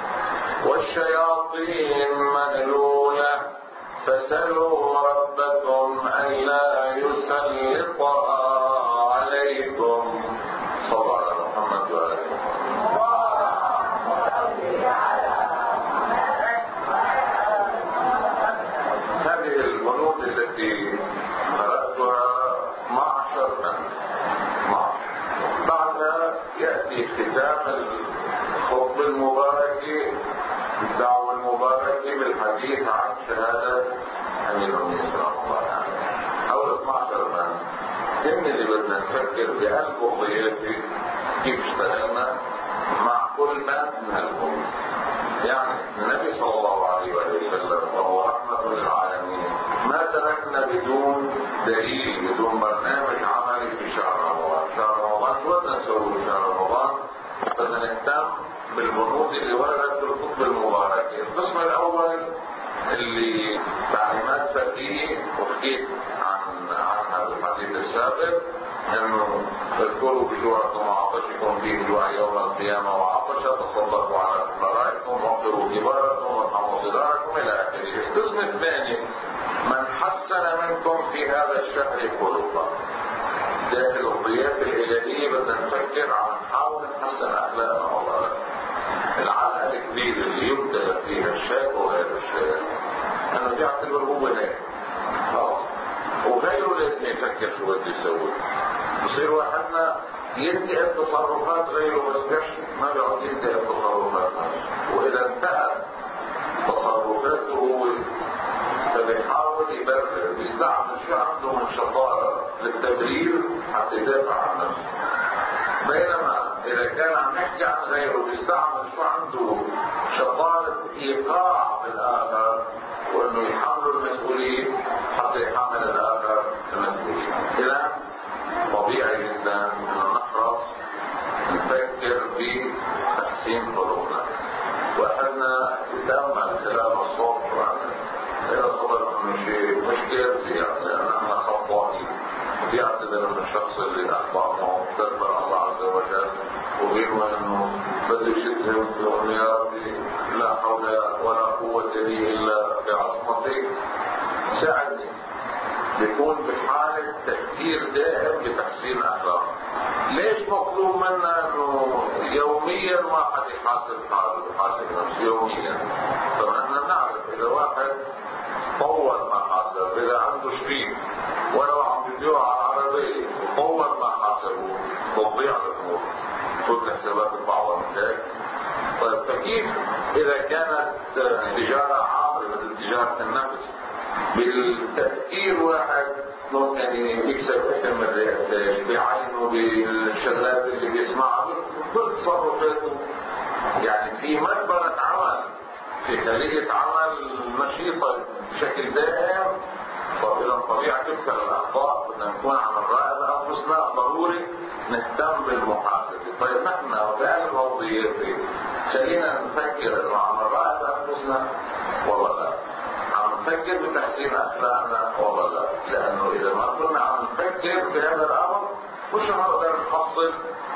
A: والشياطين مغلولة، فاسألوا ربكم ألا يسلطها عليكم. صلى على محمد وآل محمد. هذه البنود التي قرأتها معشر من معشر. بعدها يأتي ختام الخطبة المباركة الدعوة المباركة بالحديث عن شهادة أمير المؤمنين صلى الله عليه وسلم. حول اثني عشر من هم اللي بدنا نفكر بهالقضية كيف اشتغلنا مع كل من من هالأمة. يعني النبي صلى الله عليه وسلم وهو رحمة للعالمين ما تركنا بدون دليل، بدون برنامج عملي في شهر رمضان. شهر رمضان شو بدنا نسوي في شهر رمضان؟ بدنا نهتم بالبنود اللي وردت في الخطبة المباركة. القسم الأول اللي تعليمات فقهية وحكيت عن عنها بالحديث السابق، انه اذكروا بجوعكم وعطشكم في جوع يوم القيامة وعطشة، تصدقوا على فقرائكم واغفروا كباركم وارحموا صغاركم الى اخره. القسم الثاني من حسن منكم في هذا الشهر خلقا. داخل الضيافة الإلهية بدنا نفكر عن نحاول نحسن أخلاقنا والله. العلقة الكبيرة اللي يبتلى فيها الشاب وغير الشاب انه بيعتبر هو هيك خلاص، وغيره لازم يفكر شو بده يسوي. بصير واحدنا ينتهي تصرفات غيره بس كشف ما بيقعد ينتهي تصرفات نفسه، واذا انتهت تصرفاته هو فبيحاول يبرر، بيستعمل شو عنده من شطارة للتبرير حتى يدافع عن نفسه. بينما اذا كان عم يحكي عن غيره بيستعمل شو عنده شطارة ايقاع بالاخر وانه يحمله المسؤولية حتى يحمل الاخر المسؤولية. اذا طبيعي جدا انه نحرص نفكر بتحسين خلقنا. واخذنا يتامل خلال الصوت اذا صدر انه شيء مشكل يعني احنا خطائين بيعتذر من الشخص اللي اخطا معه تذكر الله عز وجل وبيقول انه بده يشدهم يقول يا ربي لا حول ولا قوه لي الا بعصمتك ساعدني. بيكون بحاله تفكير دائم بتحسين اخلاقه. ليش مطلوب منا انه يوميا واحد يحاسب حاله يحاسب نفسه يوميا؟ طبعا احنا بنعرف اذا واحد طور ما حاسب، اذا عنده شريك ولو عم بيبيعه على العربيه وطور ما حاسبه تضيع الامور كل حسابات بعضها من ذلك. طيب فكيف اذا كانت تجاره عابره مثل تجاره النفس بالتفكير واحد ممكن يكسب اكثر من ريال بعينه بالشغلات اللي بيسمعها كل تصرفاته يعني في مدبرة عمل في خلية عمل نشيطة بشكل دائم. فإذا طبيعة تكثر الأخطاء بدنا نكون عم نراقب أنفسنا ضروري نهتم بالمحاسبة. طيب نحن بهذه الوضعية خلينا نفكر إنه عم نراقب أنفسنا والله لا، عم نفكر بتحسين أخلاقنا والله لا، لأنه إذا ما كنا عم نفكر بهذا الأمر مش هنقدر نحصل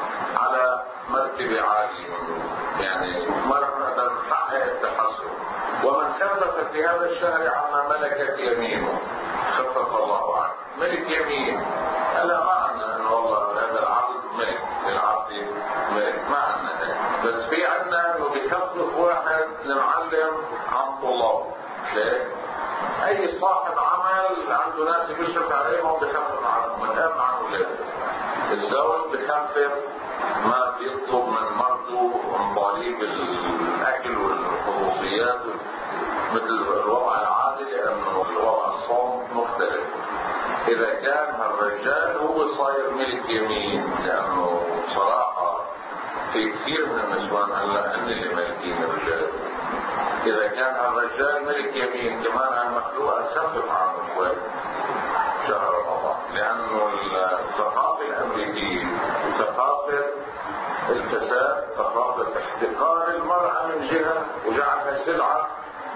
A: على مرتبة عالية يعني ما نقدر نحقق التحسن. ومن خفف في هذا الشهر عما ملكت يمينه خفف الله عنه. ملك يمين لا معنى انه والله هذا العبد ملك العبد ملك ما عندنا هيك، بس في عندنا انه بخفف واحد نعلم عن طلاب. ليه؟ اي صاحب عمل عنده ناس بيشرف عليهم بخفف عنهم الاب عن اولاده. الزوج بخفف ما بيطلب من مرته مطالب الاكل والخصوصيات مثل الوضع العادي، لانه الوضع الصوم مختلف. اذا كان الرجال هو صاير ملك يمين، لانه صراحه في كثير من النسوان هلا هن اللي مالكين الرجال. اذا كان الرجال ملك يمين كمان المخلوق نخفف عنه شوي شهر رمضان، لانه الثقافه الامريكيه وثقافه الفساد ثقافه احتقار المراه من جهه وجعلها سلعه،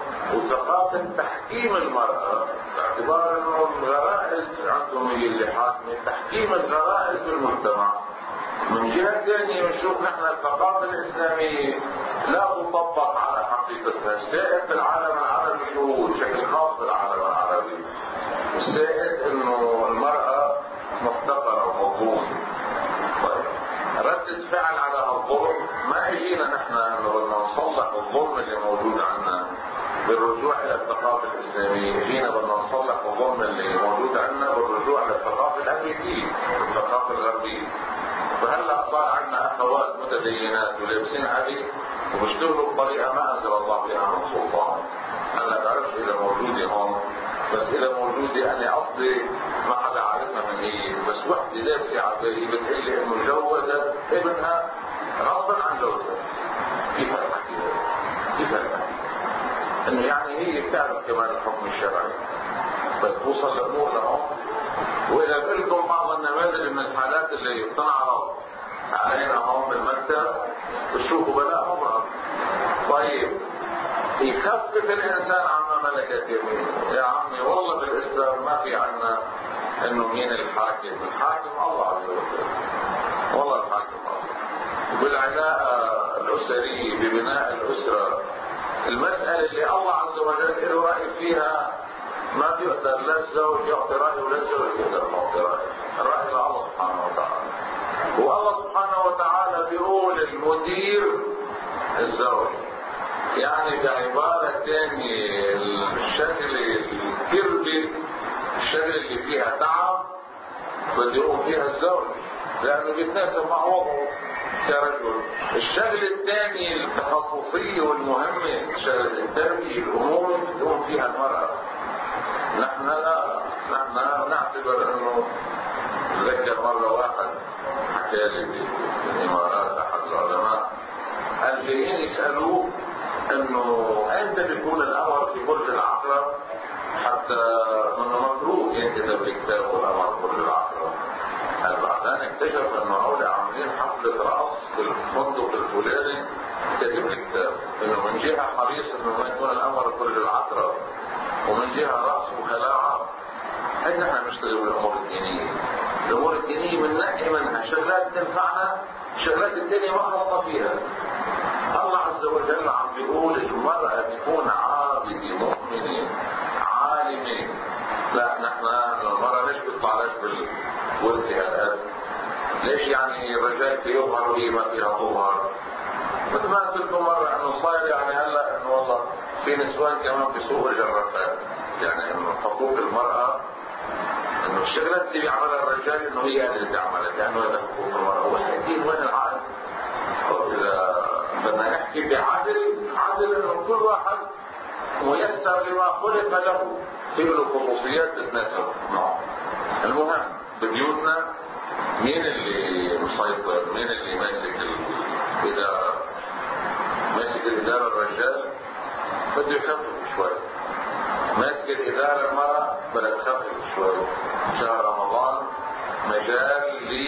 A: وثقافه تحكيم المراه باعتبار انه الغرائز عندهم هي اللي حاكمه تحكيم الغرائز بالمجتمع. من جهه ثانيه بنشوف نحن الثقافه الاسلاميه لا تطبق على حقيقتها. السائد في العالم العربي شو بشكل خاص بالعالم العربي السائد انه المراه محتقره ومظلومه. طيب ردة فعل على الظلم ما اجينا نحن انه بدنا نصلح الظلم اللي موجود عندنا بالرجوع الى الثقافه الاسلاميه، جينا بدنا نصلح الظلم اللي موجود عندنا بالرجوع الى الثقافه الامريكيه والثقافه الغربيه. فهلا صار عندنا اخوات متدينات ولابسين علي وبيشتغلوا بطريقه ما انزل الله بها من سلطان. انا بعرفش اذا موجوده هون، بس اذا موجوده انا قصدي ما حدا عارفها من هي، بس وحده لابسه عبايه بتقول لي انه جوزت ابنها غصبا عن جوزها. كيف الحكي هذا؟ كيف الحكي؟ انه يعني هي بتعرف كمان الحكم الشرعي. طيب توصل الامور لهون. واذا قلت لكم بعض النماذج من الحالات اللي بتنعرض علينا هون بالمكتب بتشوفوا بلاء امرأة. طيب يخفف الانسان عما ملكت يمينه. يا عمي والله بالاسلام ما في عنا انه مين الحاكم، الحاكم الله عز وجل. والله الحاكم الله. وبالعلاقه الاسريه ببناء الاسره المساله اللي الله عز وجل له راي فيها ما بيقدر لا الزوج يعطي رايه ولا الزوج يقدر يعطي رايه. الراي لله سبحانه وتعالى. والله سبحانه وتعالى بيقول المدير الزوج. يعني بعبارة ثانية الشغلة الكربة الشغلة اللي فيها تعب بده يقوم فيها الزوج لأنه بيتناسب مع وضعه كرجل. الشغلة الثانية التخصصية والمهمة شغلة التربية الأمور تقوم فيها المرأة. نحن لا نحن نعتبر انه تذكر مرة واحد حكى لي في الإمارات أحد العلماء، قال جايين يسألوه إنه أنت بيكون الأمر في برج العقرب حتى إنه مكروه ينكتب الكتاب والأمر برج العقرب. قال بعدين اكتشف إنه هؤلاء عاملين حفلة رأس في الفندق الفلاني كتب الكتاب، إنه من جهة حريص إنه ما يكون الأمر برج العقرب، ومن جهة رأس وخلاعة. إحنا نحن نشتغل بالأمور الدينية، الأمور الدينية بننقي منها شغلات تنفعنا، شغلات الدنيا ما خصنا فيها. الله عز وجل عم بيقول المرأة تكون عابدة مؤمنة عالمة. لا نحن المرأة ليش بيطلع ليش بالولد هالقد؟ ليش يعني الرجال بيظهر وهي ما فيها تظهر؟ مثل ما قلت لكم مرة انه صاير يعني هلا انه والله في نسوان كمان بيسوقوا الجرافات، يعني انه حقوق المرأة انه الشغلات اللي بيعملها الرجال انه هي اللي تعملها، لانه هذا حقوق المرأة. وين الدين وين العقل؟ اذا بدنا نحكي بعدل، عدل انه كل واحد ميسر لما خلق له، في له خصوصيات تتناسب معه. المهم ببيوتنا مين اللي مسيطر؟ مين اللي ماسك الاداره؟ ماسك الاداره الرجال بده يخفف شوي، ماسك الاداره المراه بدها تخفف شوي. شهر رمضان مجال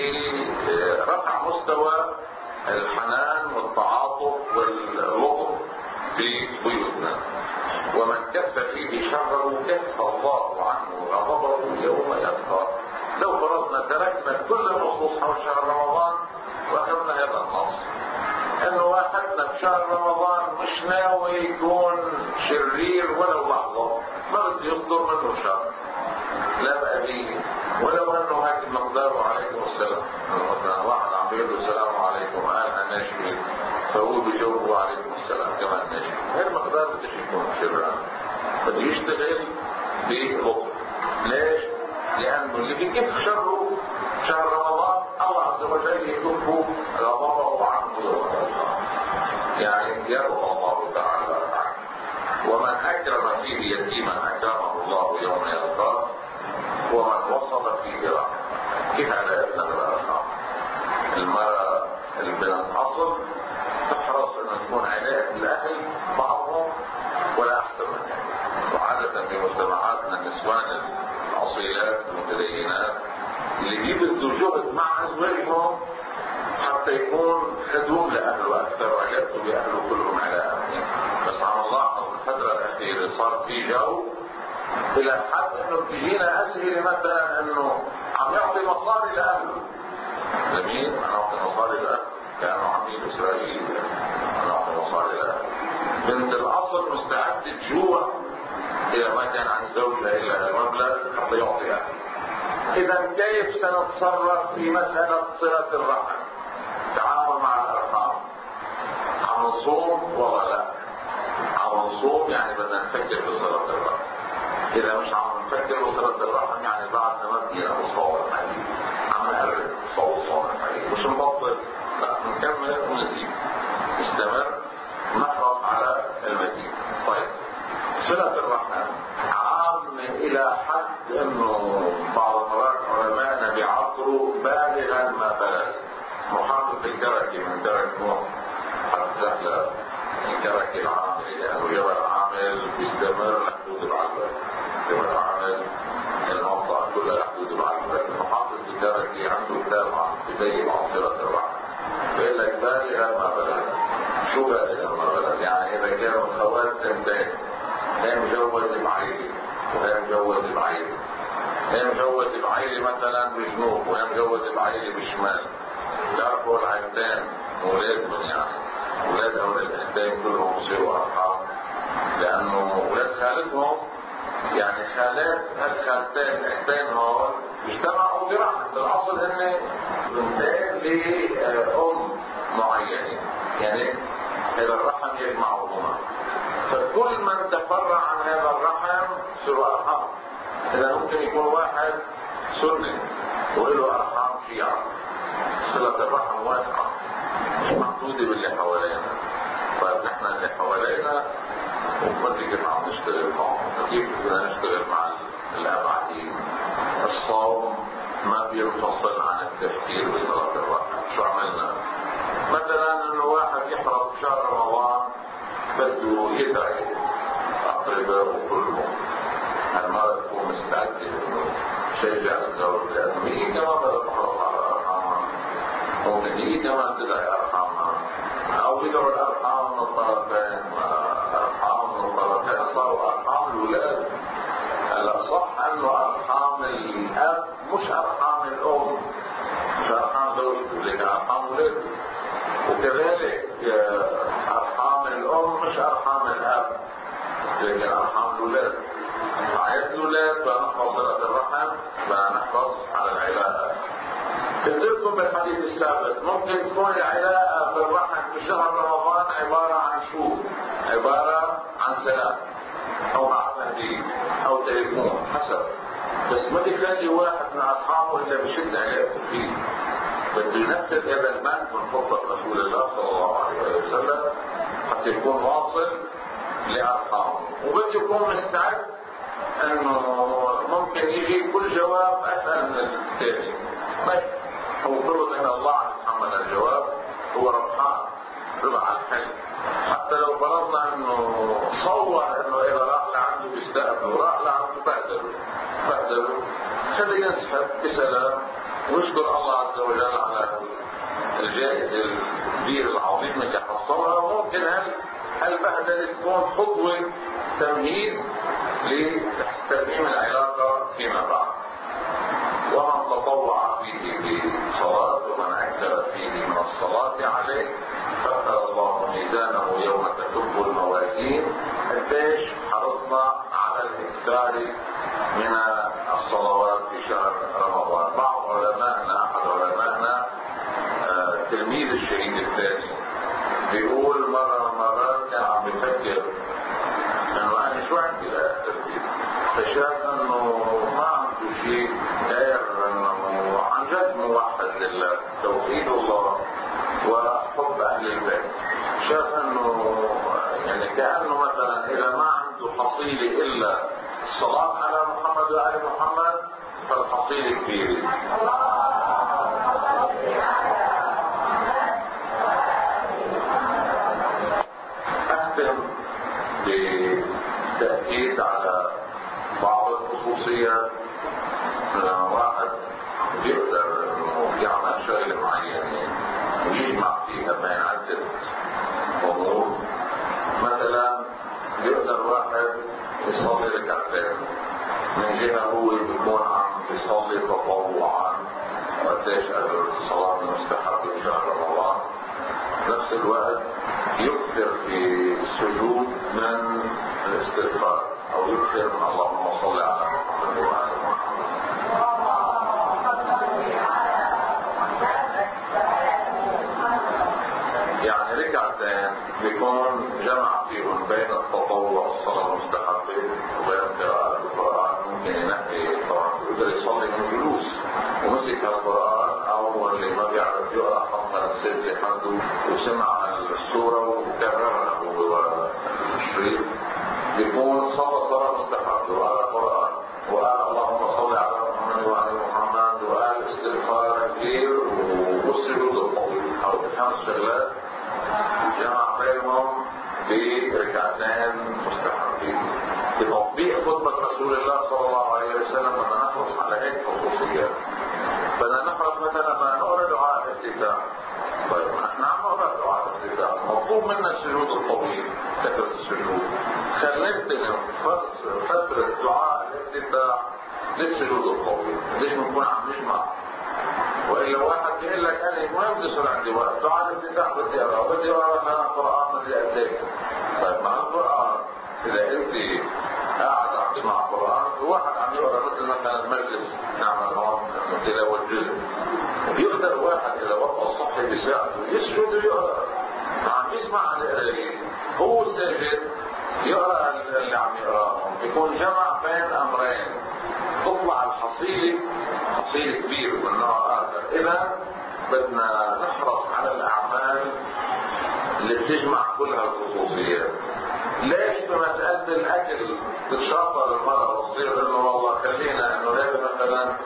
A: لرفع مستوى الحنان والتعاطف واللطف في بيوتنا. ومن كف فيه شره كف الله عنه غضبه يوم يلقاه. لو فرضنا تركنا كل النصوص حول شهر رمضان واخذنا هذا النص انه واحدنا في شهر رمضان مش ناوي يكون شرير ولو لحظه، ما بده يصدر منه شر لا بأبيه، ولو انه هيك المقدار وعليكم السلام. مثلا واحد عم بيقول له السلام عليكم انا ناشئ، فهو بيجاوب وعليكم السلام كمان ناشئ، هذا المقدار بدش يكون شران، بده يشتغل بلطف. ليش؟ لانه اللي بيكف شره شهر رمضان الله عز وجل يكف غضبه عنه يوم القيامه، يعني يرضى الله تعالى عنه. ومن اكرم فيه يتيما اكرمه الله يوم يلقاه، ومن وصل فيه رحمه. كيف علاقتنا بالارحام؟ المرأة اللي بالاصل تحرص ان تكون علاقة الاهل بعضهم ولا احسن من هيك. وعادة في مجتمعاتنا النسوان الاصيلات المتدينات اللي بيبذلوا جهد مع ازواجهم حتى يكون خدوم لاهله اكثر، وعلاقته باهله كلهم على امين. بس عم نلاحظ الفترة الاخيرة صار في جو الى حد انه بتجينا اسئله مثلا انه عم يعطي مصاري لاهله. لمين؟ عم يعطي مصاري لاهله كانوا عميل اسرائيلي، عم يعطي مصاري لاهله. بنت الاصل مستعده تجوع اذا ما كان عن زوجها الا المبلغ حتى يعطي اهله. اذا كيف سنتصرف في مساله صله الرحم؟ تعامل مع الارحام. عم نصوم ولا لا؟ عم نصوم يعني بدنا نفكر بصله الرحم. إذا مش عم نفكر بصلة الرحم يعني بعدنا ما بدينا بالصوم الحقيقي، عم نقرب صوم الصوم الحقيقي، مش نبطل، لا نكمل ونزيد، نستمر نحرص على المزيد. طيب صلة الرحم عام إلى حد إنه بعض المرات علماءنا بيعبروا بالغا ما بلغ. محافظ الكركي من درك نوح حتى سهلة الكركي العامل لأنه جبل عامل بيستمر لحدود العلبة، جبل عامل المنطقة كلها لحدود العلبة. المحافظ الكركي عنده كتاب عن بداية عن صلة الرحم، بيقول لك بالغ ما بلغ. شو بالغ ما بلغ؟ يعني إذا كانوا الخوات سنتين، هي مجوزة بعيلة وهي مجوزة بعيلة، هي مجوزة بعيلة مثلا بجنوب وهي مجوزة بعيلة بالشمال، تعرفوا العيلتين ولادهم يعني ولاد أولاد الأختين كلهم بصيروا أرحام، لأنه ولاد خالتهم يعني خالات هالخالتين الأختين هون اجتمعوا برحم. بالأصل هن بنتين لأم معينة، يعني هذا الرحم يجمعهما، فكل من تفرع عن هذا الرحم صاروا أرحام. إذا ممكن يكون واحد سني وله أرحام شيعة، صلة الرحم واسعة مش محدودة باللي حوالينا. طيب نحن اللي حوالينا ومدري كيف عم نشتغل معهم، كيف بدنا نشتغل مع الأبعدين. الصوم ما بينفصل عن التفكير بصلاة الرحم. شو عملنا؟ مثلا انه واحد يحرص بشهر رمضان بده يدعي اقربائه وكلهم، هالمرة تكون مستعدة انه شجع الزوج، لانه هي كمان بدها تحرص على ارحامها، ممكن هي كمان تدعي ارحامها او يدعوا الارحام من الطرفين، ارحام من الطرفين صاروا ارحام الاولاد. هلا صح انه ارحام الاب مش ارحام الام، مش ارحام زوجته، لكن ارحام اولاده، وكذلك ارحام الام مش ارحام الاب، لكن ارحام الاولاد. عيد الاولاد بنحفظ صلة الرحم، بنحفظ على العلاقة. قلت لكم بالحديث السابق ممكن تكون العلاقة بالرحم في شهر رمضان عبارة عن شو؟ عبارة عن سلام او عن تهديد او تليفون حسب، بس ما بيخلي واحد من ارحامه الا بشد علاقته فيه. بده ينفذ هذا البند من خطة رسول الله صلى الله عليه وسلم حتى يكون واصل لارحامه، وبده يكون مستعد انه ممكن يجي كل جواب اسهل من الثاني. طيب هو فرض ان الله يتحمل الجواب، هو ربحان ربح الحل. حتى لو فرضنا انه صور انه اذا راح لعنده بيستقبله، راح لعنده بهدله بهدله خليه ينسحب بسلام ويشكر الله عز وجل على الجائزة الكبيرة العظيمة اللي حصلها. ممكن هالبهدلة تكون خطوة تمهيد لترميم العلاقة فيما بعد. ومن تطوع فيه بصلاة ومن أكثر فيه من الصلاة عليه فقد الله ميزانه يوم تكب الموازين. قديش حرصنا على الإكثار من الصلوات في شهر رمضان. بعض علمائنا أحد علمائنا تلميذ الشهيد الثاني بيقول مرة مرات كان عم بفكر انه انا شو عندي للترتيب، فشاف انه ما عنده شيء غير انه عن جد موحد لله، توحيد الله وحب اهل البيت. شاف انه يعني كانه مثلا اذا ما عنده حصيله الا الصلاه على محمد وعلى محمد فالحصيله كبيره. اختم بتأكيد على بعض الخصوصيات. واحد بيقدر انه يعمل شغله معينه ويجمع فيها بين عدة امور. مثلا بيقدر واحد يصلي ركعتين، من جهه هو بيكون عم يصلي تطوعا وقديش قدر الصلاه المستحبه في شهر رمضان. نفس الوقت يكثر في السجود من الاستغفار او يكثر من اللهم صل على محمد وعلى محمد. يعني ركعتين بيكون جمع فيهم بين التطوع والصلاه المستحبه وبين قراءه القران. ممكن ينقي طبعا يقدر يصلي من جلوس ومسك القران، او اللي ما بيعرف يقرا حط السجده حده وسمع السوره وكررها هو الشريط. بيكون صلى صلاه مستحبه وقرا قران وقال اللهم صل على محمد وعلى محمد وقال استغفار كثير والسجود الطويل او خمس شغلات جمع بينهم بركعتين مستحبين. بتطبيق خطبة رسول الله صلى الله عليه وسلم بدنا نحرص على هيك خصوصيات. بدنا نحرص مثلا ما نقرا دعاء الافتتاح. طيب نحن عم نقرا دعاء الافتتاح، مطلوب منا السجود الطويل، كثرة السجود. خليتنا فترة دعاء الافتتاح للسجود الطويل. ليش بنكون عم نجمع؟ والا واحد بيقول لك انا ما بيصير عندي وقت، دعاء الافتتاح بدي اقرا، بدي اقرا مثلا قران بدي اتذكر. طيب مع القران اذا انت قاعد عم تسمع قران وواحد عم يقرا مثل مثلا مجلس نعمل هون تلاوه جزء، بيقدر واحد اذا وقع صحي بيساعده يسجد ويقرا، عم يسمع القرايه هو ساجد يقرا اللي عم يقراهم. يكون جمع بين امرين، تطلع الحصيله حصيله كبيره من نوع اخر. اذا بدنا نحرص على الاعمال اللي بتجمع كل هالخصوصيات. ليش بمسألة الأكل تتشاطر المرأة وتصير إنه والله خلينا إنه هذا مثلا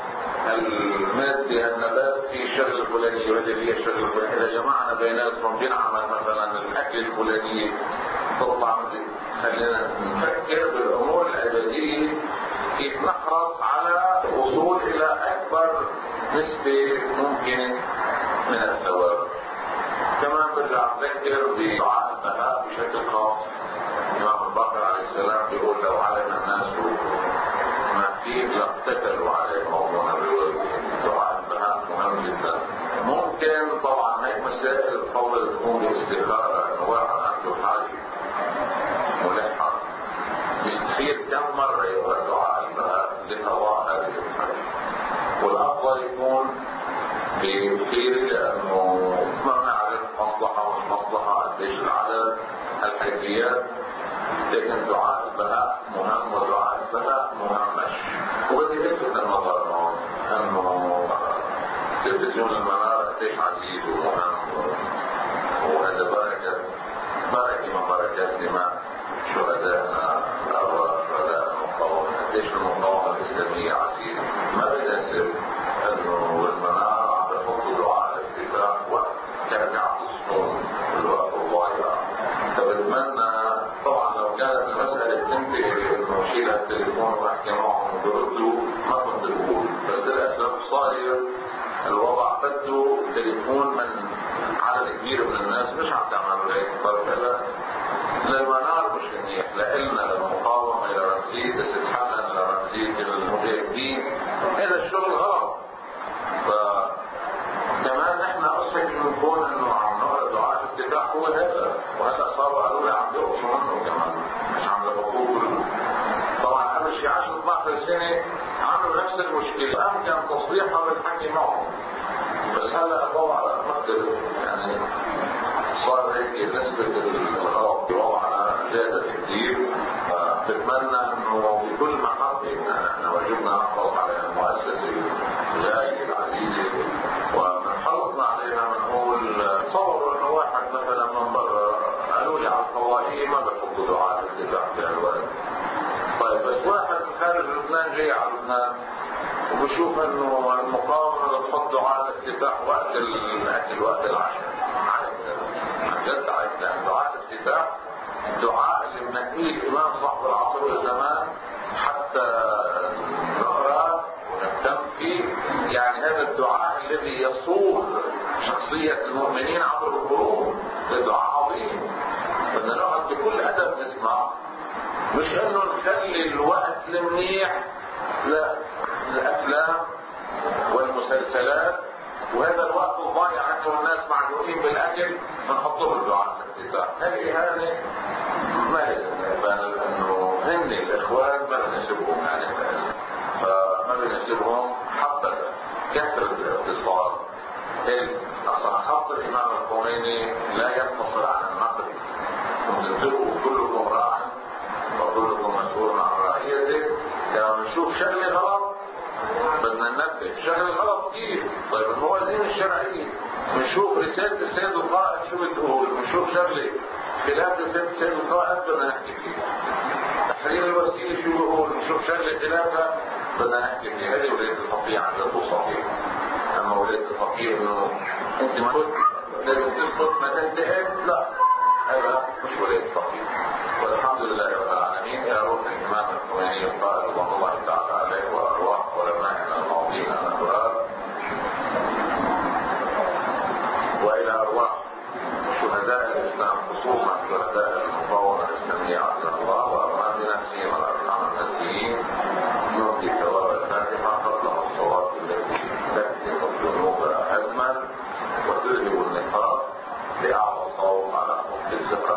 A: المادي النبات في الشغل الفلاني وهذه هي الشغل الفلاني، اذا جمعنا بيناتهم بنعمل مثلا الاكل الفلاني تطلع مثل. خلينا نفكر بالامور الابديه كيف نحرص على الوصول الى اكبر نسبه ممكنه من الثواب. كمان برجع اذكر بدعاء البهاء بشكل خاص. الامام الباقر عليه السلام بيقول لو علم الناس ما فيه لاقتتلوا عليه موضوع الروايه. دعاء البهاء مهم جدا. ممكن طبعا هيك مسائل تفضل تكون باستخاره، انه واحد عنده حاجه ملحه يستخير كم مره يقرا دعاء البهاء لقضاء هذه الحاجه، والافضل يكون بخير لانه ما بنعرف مصلحه مش مصلحه قديش العدد الحيثيات، لكن دعاء البهاء مهم ودعاء البهاء مهمش. وبدي الفت النظر هون انه تلفزيون المنار قديش عزيز ومهم، وهذا بركه بركه من بركات دماء شهدائنا الابرار شهداء المقاومه. قديش المقاومه الاسلاميه عزيزه. ما بيناسب انه المنار عم بحطوا دعاء الافتتاح وقت كان يعطي الصوم الوقت الضايع. فبتمنى طبعا لو كانت المساله تنتهي انه شيل التليفون واحكي معهم وبردوا ما كنت بقول، بس للاسف صاير الوضع بده تليفون من عدد كبير من الناس مش عم تعملوا هيك. فكذا للمنار مش منيح، لإلنا للمقاومه لرمزيه تستحمل لرمزيه المجاهدين، هذا الشغل غلط. فكمان نحن اصلا بنكون انه عم نقرا دعاء الافتتاح هو هذا، وهذا صاروا قالوا لي عم بيقصوا منه كمان مش عم بيقولوا. طبعا قبل شي عشرة اثناشر سنه عملوا نفس المشكله، امكن تصليحها بالحكي معهم، بس هلا الوضع مختلف. يعني صار هيك نسبه الغلط بوضعنا زادت كثير. بتمنى انه بكل محطه نحن واجبنا نحرص على المؤسسه الغاليه العزيزه، ومن حرصنا عليها بنقول تصوروا انه واحد مثلا من برا قالوا لي على الفضائيه ما بحطوا دعاء الافتتاح بهالوقت. طيب بس واحد من خارج لبنان جاي على لبنان وبشوف انه المقاومه بتحط دعاء الافتتاح وقت الاكل وقت العشاء. عادي عن جد عادي، لان دعاء الافتتاح الدعاء اللي بنقيه الامام صاحب العصر والزمان حتى نقراه ونهتم فيه. يعني هذا الدعاء الذي يصوغ شخصيه المؤمنين عبر القرون، ده دعاء عظيم بدنا نقعد بكل ادب نسمع، مش انه نخلي الوقت المنيح للافلام والمسلسلات، وهذا الوقت الضايع عنده الناس معجوقين بالاكل بنحطه الدعاء الافتتاح. هذه اهانه ما لازم نقبل، انه هن الاخوان ما بنسبهم، يعني فما بنسبهم حتى كثره الاتصال. اصلا خط الامام الخميني لا ينفصل عن النقد. انتم كلكم راع وكلكم مسؤول عن رعيته. لما بنشوف شغله غلط بدنا ننبه. شغله غلط كيف؟ طيب الموازين الشرعيه بنشوف رساله السيد القائد شو بتقول، بنشوف شغله خلاف رساله السيد القائد بدنا نحكي فيه. تحرير الوسيله شو بقول، بنشوف شغله خلافها بدنا نحكي فيه. هذه ولايه الفقيه عن ذاته صحيح. اما ولايه الفقيه انه انت ما لازم تسقط ما تنتهي، لا، هذا مش ولايه الفقيه. والحمد لله رب العالمين. الى روح الامام الخميني القائد رضوان الله تعالى عليه وارواح علمائنا الماضين الابرار، والى ارواح شهداء الاسلام خصوصا شهداء المقاومه الاسلاميه عزنا الله، وامواتنا سيما الارحام الناسيين، نؤتي ثواب الفاتحه قبل الصلاه التي تكتب الذنوب هدما وتذهب النفاق باعلى صوت على مخ الزقاق.